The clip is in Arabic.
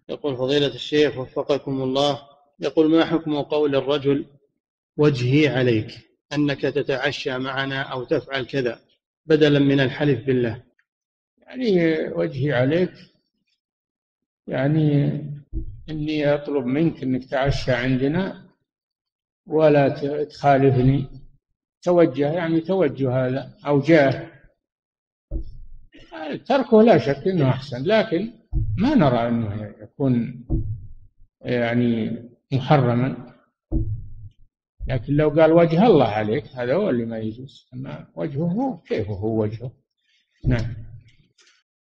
يقول فضيلة الشيخ وفقكم الله، يقول ما حكم قول الرجل وجهي عليك أنك تتعشى معنا أو تفعل كذا بدلا من الحلف بالله؟ يعني وجهي عليك، يعني إني أطلب منك أنك تعشى عندنا ولا تخالفني، توجه، يعني توجه هذا أو جاه. تركه لا شك أنه أحسن، لكن ما نرى أنه يكون يعني محرما. لكن لو قال وجه الله عليك هذا هو اللي ما يجوز، أما وجهه كيف هو وجهه. نعم.